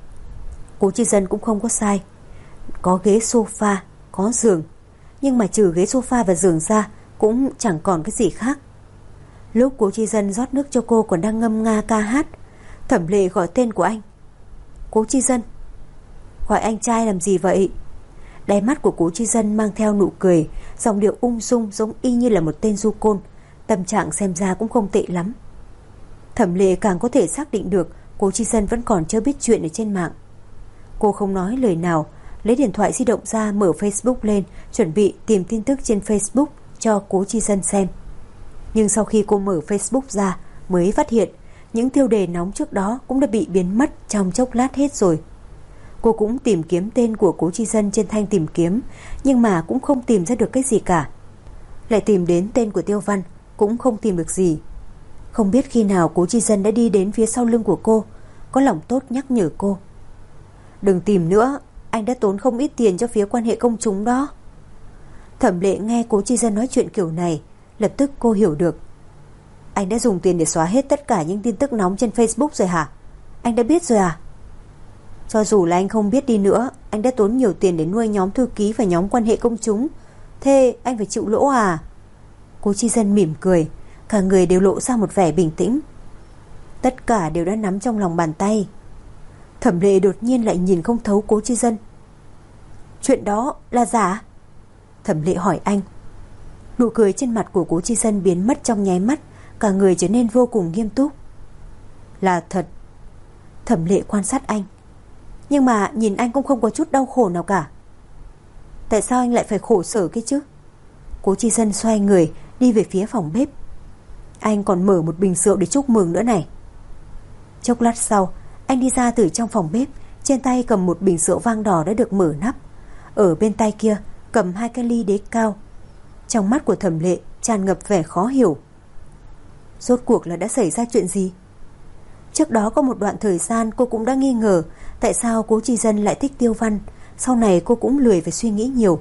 Cố Chi Dân cũng không có sai. Có ghế sofa, có giường, nhưng mà trừ ghế sofa và giường ra cũng chẳng còn cái gì khác. Lúc Cố Chi Dân rót nước cho cô còn đang ngâm nga ca hát, Thẩm Lệ gọi tên của anh: Cố Chi Dân. Gọi anh trai làm gì vậy? Đáy mắt của Cố Chi Dân mang theo nụ cười, giọng điệu ung dung giống y như là một tên du côn. Tâm trạng xem ra cũng không tệ lắm. Thẩm Lệ càng có thể xác định được Cố Chi Dân vẫn còn chưa biết chuyện ở trên mạng. Cô không nói lời nào, lấy điện thoại di động ra mở Facebook lên, chuẩn bị tìm tin tức trên Facebook cho Cố Chi Dân xem. Nhưng sau khi cô mở Facebook ra mới phát hiện những tiêu đề nóng trước đó cũng đã bị biến mất trong chốc lát hết rồi. Cô cũng tìm kiếm tên của Cố Chi Dân trên thanh tìm kiếm, nhưng mà cũng không tìm ra được cái gì cả. Lại tìm đến tên của Tiêu Văn, cũng không tìm được gì. Không biết khi nào Cố Chi Dân đã đi đến phía sau lưng của cô, có lòng tốt nhắc nhở cô: Đừng tìm nữa, anh đã tốn không ít tiền cho phía quan hệ công chúng đó. Thẩm Lệ nghe Cố Chi Dân nói chuyện kiểu này, lập tức cô hiểu được. Anh đã dùng tiền để xóa hết tất cả những tin tức nóng trên Facebook rồi hả? Anh đã biết rồi à? Cho dù là anh không biết đi nữa, anh đã tốn nhiều tiền để nuôi nhóm thư ký và nhóm quan hệ công chúng. Thế anh phải chịu lỗ à? Cố Chi Dân mỉm cười, cả người đều lộ ra một vẻ bình tĩnh. Tất cả đều đã nắm trong lòng bàn tay. Thẩm Lệ đột nhiên lại nhìn không thấu Cố Chi Dân. Chuyện đó là giả? Thẩm Lệ hỏi anh. Nụ cười trên mặt của Cố Chi Dân biến mất trong nháy mắt, cả người trở nên vô cùng nghiêm túc. Là thật. Thẩm Lệ quan sát anh. Nhưng mà nhìn anh cũng không có chút đau khổ nào cả. Tại sao anh lại phải khổ sở cái chứ? Cố Chi Dân xoay người đi về phía phòng bếp. Anh còn mở một bình rượu để chúc mừng nữa này. Chốc lát sau, anh đi ra từ trong phòng bếp, trên tay cầm một bình rượu vang đỏ đã được mở nắp, ở bên tay kia cầm 2 cái ly đế cao. Trong mắt của Thẩm Lệ tràn ngập vẻ khó hiểu. Rốt cuộc là đã xảy ra chuyện gì? Trước đó có một đoạn thời gian cô cũng đã nghi ngờ tại sao Cố Chi Dân lại thích Tiêu Văn. Sau này cô cũng lười phải suy nghĩ nhiều.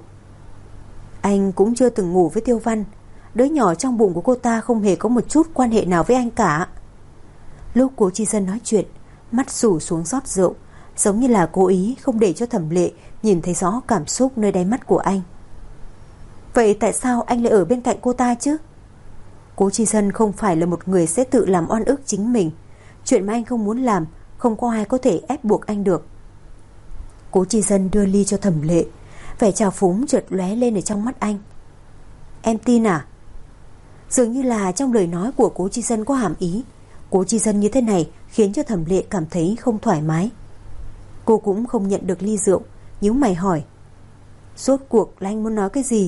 Anh cũng chưa từng ngủ với Tiêu Văn. Đứa nhỏ trong bụng của cô ta không hề có một chút quan hệ nào với anh cả. Lúc Cố Chi Dân nói chuyện, mắt rủ xuống rót rượu, giống như là cố ý không để cho Thẩm Lệ nhìn thấy rõ cảm xúc nơi đáy mắt của anh. Vậy tại sao anh lại ở bên cạnh cô ta chứ? Cố Chi Dân không phải là một người sẽ tự làm oan ức chính mình. Chuyện mà anh không muốn làm, không có ai có thể ép buộc anh được. Cố Chi Dân đưa ly cho Thẩm Lệ, vẻ trào phúng chợt lóe lên ở trong mắt anh. Em tin à? Dường như là trong lời nói của Cố Chi Dân có hàm ý. Cố Chi Dân như thế này khiến cho Thẩm Lệ cảm thấy không thoải mái. Cô cũng không nhận được ly rượu, nhíu mày hỏi: Rốt cuộc là anh muốn nói cái gì?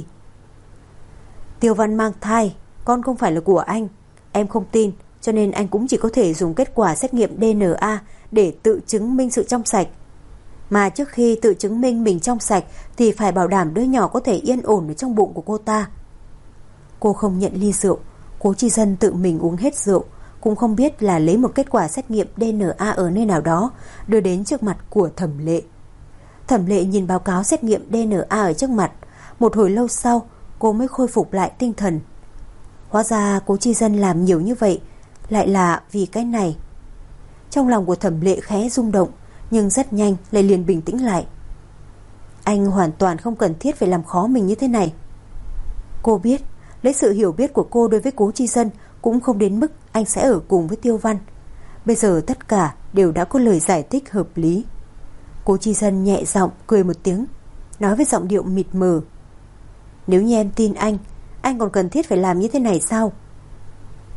Tiêu Văn mang thai, con không phải là của anh. Em không tin, cho nên anh cũng chỉ có thể dùng kết quả xét nghiệm DNA để tự chứng minh sự trong sạch. Mà trước khi tự chứng minh mình trong sạch thì phải bảo đảm đứa nhỏ có thể yên ổn ở trong bụng của cô ta. Cô không nhận ly rượu. Cố Chi Dân tự mình uống hết rượu, cũng không biết là lấy một kết quả xét nghiệm DNA ở nơi nào đó đưa đến trước mặt của Thẩm Lệ. Thẩm Lệ nhìn báo cáo xét nghiệm DNA ở trước mặt. Một hồi lâu sau cô mới khôi phục lại tinh thần. Hóa ra Cố Chi Dân làm nhiều như vậy lại là vì cái này. Trong lòng của Thẩm Lệ khẽ rung động, nhưng rất nhanh lại liền bình tĩnh lại. Anh hoàn toàn không cần thiết phải làm khó mình như thế này. Cô biết, lấy sự hiểu biết của cô đối với Cố Chi Dân cũng không đến mức anh sẽ ở cùng với Tiêu Văn. Bây giờ tất cả đều đã có lời giải thích hợp lý. Cố Chi Dân nhẹ giọng cười một tiếng, nói với giọng điệu mịt mờ: Nếu như em tin anh còn cần thiết phải làm như thế này sao?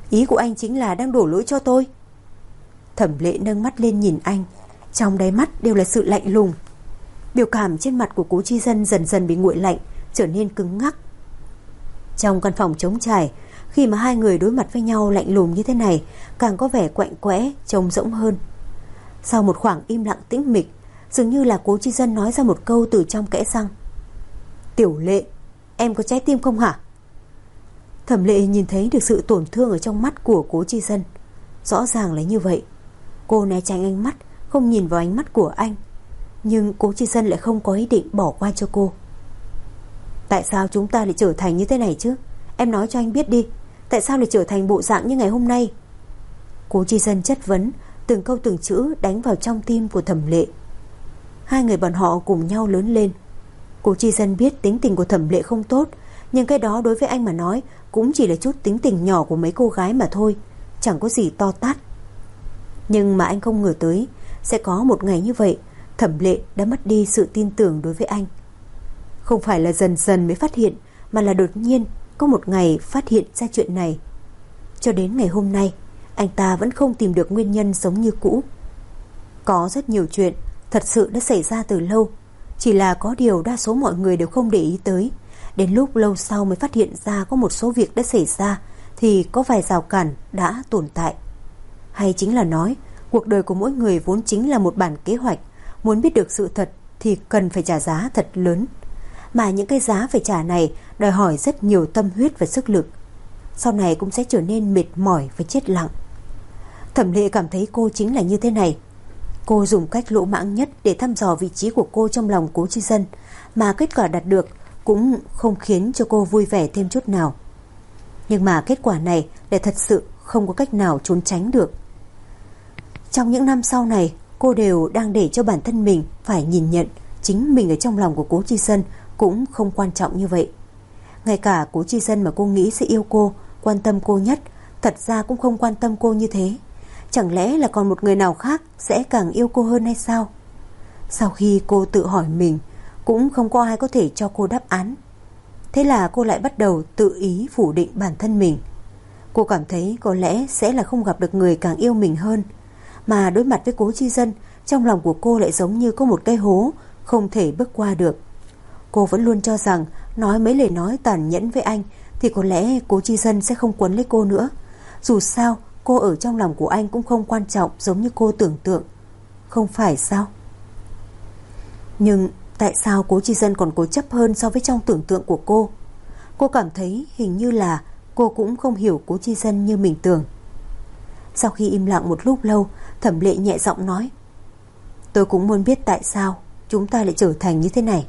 Ý của anh chính là đang đổ lỗi cho tôi. Thẩm Lệ nâng mắt lên nhìn anh, trong đáy mắt đều là sự lạnh lùng. Biểu cảm trên mặt của Cố Chi Dân dần dần bị nguội lạnh, trở nên cứng ngắc. Trong căn phòng trống trải, khi mà hai người đối mặt với nhau lạnh lùng như thế này, càng có vẻ quạnh quẽ, trống rỗng hơn. Sau một khoảng im lặng tĩnh mịch, dường như là Cố Chi Dân nói ra một câu từ trong kẽ răng. Tiểu Lệ, em có trái tim không hả? Thẩm Lệ nhìn thấy được sự tổn thương ở trong mắt của Cố Chi Dân. Rõ ràng là như vậy. Cô né tránh ánh mắt, không nhìn vào ánh mắt của anh. Nhưng Cố Chi Dân lại không có ý định bỏ qua cho cô. Tại sao chúng ta lại trở thành như thế này chứ? Em nói cho anh biết đi. Tại sao lại trở thành bộ dạng như ngày hôm nay? Cố Chi Dân chất vấn, từng câu từng chữ đánh vào trong tim của Thẩm Lệ. Hai người bọn họ cùng nhau lớn lên. Cố Chi Dân biết tính tình của Thẩm Lệ không tốt, nhưng cái đó đối với anh mà nói cũng chỉ là chút tính tình nhỏ của mấy cô gái mà thôi, chẳng có gì to tát. Nhưng mà anh không ngờ tới sẽ có một ngày như vậy, Thẩm Lệ đã mất đi sự tin tưởng đối với anh. Không phải là dần dần mới phát hiện, mà là đột nhiên có một ngày phát hiện ra chuyện này. Cho đến ngày hôm nay, anh ta vẫn không tìm được nguyên nhân giống như cũ. Có rất nhiều chuyện thật sự đã xảy ra từ lâu, chỉ là có điều đa số mọi người đều không để ý tới. Đến lúc lâu sau mới phát hiện ra có một số việc đã xảy ra, thì có vài rào cản đã tồn tại. Hay chính là nói, cuộc đời của mỗi người vốn chính là một bản kế hoạch. Muốn biết được sự thật thì cần phải trả giá thật lớn. Mà những cái giá phải trả này đòi hỏi rất nhiều tâm huyết và sức lực. Sau này cũng sẽ trở nên mệt mỏi và chết lặng. Thẩm Lệ cảm thấy cô chính là như thế này. Cô dùng cách lỗ mãng nhất để thăm dò vị trí của cô trong lòng Cố Chi Dân, mà kết quả đạt được cũng không khiến cho cô vui vẻ thêm chút nào. Nhưng mà kết quả này lại thật sự không có cách nào trốn tránh được. Trong những năm sau này, cô đều đang để cho bản thân mình phải nhìn nhận chính mình ở trong lòng của Cố Chi Dân cũng không quan trọng như vậy. Ngay cả Cố Chi Dân mà cô nghĩ sẽ yêu cô, quan tâm cô nhất, thật ra cũng không quan tâm cô như thế. Chẳng lẽ là còn một người nào khác sẽ càng yêu cô hơn hay sao? Sau khi cô tự hỏi mình, cũng không có ai có thể cho cô đáp án. Thế là cô lại bắt đầu tự ý phủ định bản thân mình. Cô cảm thấy có lẽ sẽ là không gặp được người càng yêu mình hơn. Mà đối mặt với Cố Chi Dân, trong lòng của cô lại giống như có một cái hố không thể bước qua được. Cô vẫn luôn cho rằng nói mấy lời nói tàn nhẫn với anh thì có lẽ Cố Chi Dân sẽ không quấn lấy cô nữa. Dù sao cô ở trong lòng của anh cũng không quan trọng giống như cô tưởng tượng. Không phải sao? Nhưng tại sao Cố Chi Dân còn cố chấp hơn so với trong tưởng tượng của cô? Cô cảm thấy hình như là cô cũng không hiểu Cố Chi Dân như mình tưởng. Sau khi im lặng một lúc lâu, Thẩm Lệ nhẹ giọng nói: Tôi cũng muốn biết tại sao chúng ta lại trở thành như thế này.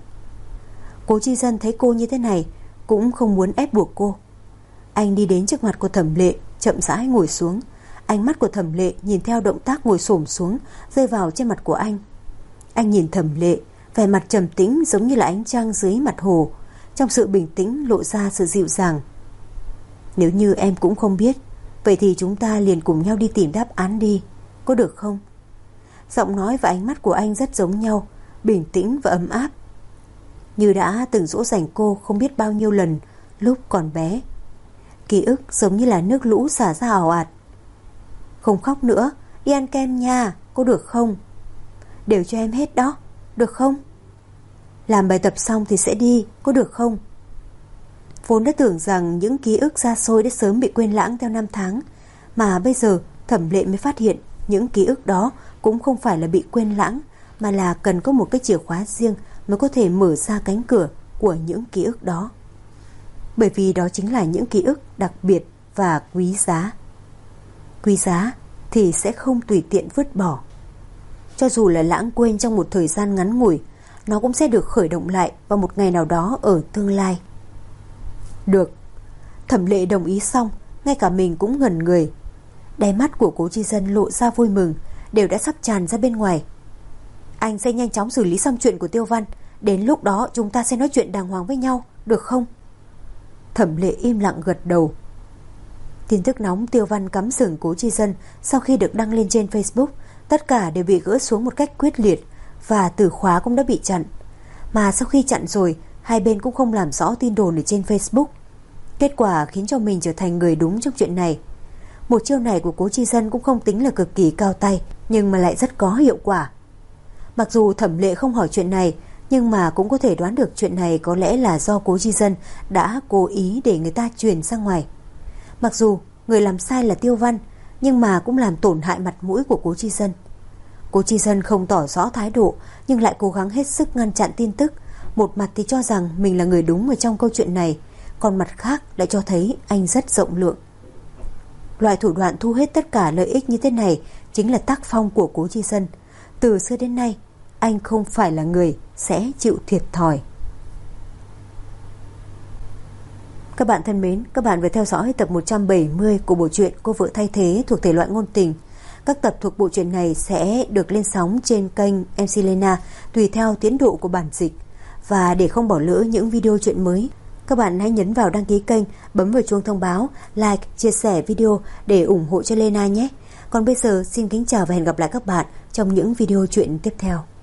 Cố Chi Dân thấy cô như thế này cũng không muốn ép buộc cô. Anh đi đến trước mặt của Thẩm Lệ, chậm rãi ngồi xuống. Ánh mắt của Thẩm Lệ nhìn theo động tác ngồi xổm xuống, rơi vào trên mặt của anh. Anh nhìn Thẩm Lệ, vẻ mặt trầm tĩnh giống như là ánh trăng dưới mặt hồ. Trong sự bình tĩnh lộ ra sự dịu dàng. Nếu như em cũng không biết, vậy thì chúng ta liền cùng nhau đi tìm đáp án đi, có được không? Giọng nói và ánh mắt của anh rất giống nhau, bình tĩnh và ấm áp, như đã từng dỗ dành cô không biết bao nhiêu lần lúc còn bé. Ký ức giống như là nước lũ xả ra ào ạt. Không khóc nữa, đi ăn kem nha, có được không? Đều cho em hết đó, được không? Làm bài tập xong thì sẽ đi, có được không? Vốn đã tưởng rằng những ký ức xa xôi đã sớm bị quên lãng theo năm tháng, mà bây giờ Thẩm Lệ mới phát hiện những ký ức đó cũng không phải là bị quên lãng, mà là cần có một cái chìa khóa riêng mới có thể mở ra cánh cửa của những ký ức đó. Bởi vì đó chính là những ký ức đặc biệt và quý giá. Quý giá thì sẽ không tùy tiện vứt bỏ. Cho dù là lãng quên trong một thời gian ngắn ngủi, nó cũng sẽ được khởi động lại vào một ngày nào đó ở tương lai. Được. Thẩm Lệ đồng ý xong, ngay cả mình cũng ngẩn người. Đáy mắt của Cố Chi Dân lộ ra vui mừng, đều đã sắp tràn ra bên ngoài. Anh sẽ nhanh chóng xử lý xong chuyện của Tiêu Văn, đến lúc đó chúng ta sẽ nói chuyện đàng hoàng với nhau, được không? Thẩm Lệ im lặng gật đầu. Tin tức nóng Tiêu Văn cắm sừng Cố Chi Dân sau khi được đăng lên trên Facebook, tất cả đều bị gỡ xuống một cách quyết liệt, và từ khóa cũng đã bị chặn. Mà sau khi chặn rồi, hai bên cũng không làm rõ tin đồn ở trên Facebook. Kết quả khiến cho mình trở thành người đúng trong chuyện này. Một chiêu này của Cố Chi Dân cũng không tính là cực kỳ cao tay, nhưng mà lại rất có hiệu quả. Mặc dù Thẩm Lệ không hỏi chuyện này, nhưng mà cũng có thể đoán được chuyện này có lẽ là do Cố Chi Dân đã cố ý để người ta truyền ra ngoài. Mặc dù người làm sai là Tiêu Văn, nhưng mà cũng làm tổn hại mặt mũi của Cố Chi Dân. Cố Chi Dân không tỏ rõ thái độ, nhưng lại cố gắng hết sức ngăn chặn tin tức. Một mặt thì cho rằng mình là người đúng ở trong câu chuyện này, còn mặt khác lại cho thấy anh rất rộng lượng. Loại thủ đoạn thu hết tất cả lợi ích như thế này chính là tác phong của Cố Chi Dân. Từ xưa đến nay, anh không phải là người sẽ chịu thiệt thòi. Các bạn thân mến, các bạn vừa theo dõi tập 170 của bộ truyện Cô Vợ Thay Thế thuộc thể loại ngôn tình. Các tập thuộc bộ truyện này sẽ được lên sóng trên kênh MC Lena tùy theo tiến độ của bản dịch. Và để không bỏ lỡ những video truyện mới, các bạn hãy nhấn vào đăng ký kênh, bấm vào chuông thông báo, like, chia sẻ video để ủng hộ cho Lena nhé. Còn bây giờ xin kính chào và hẹn gặp lại các bạn trong những video truyện tiếp theo.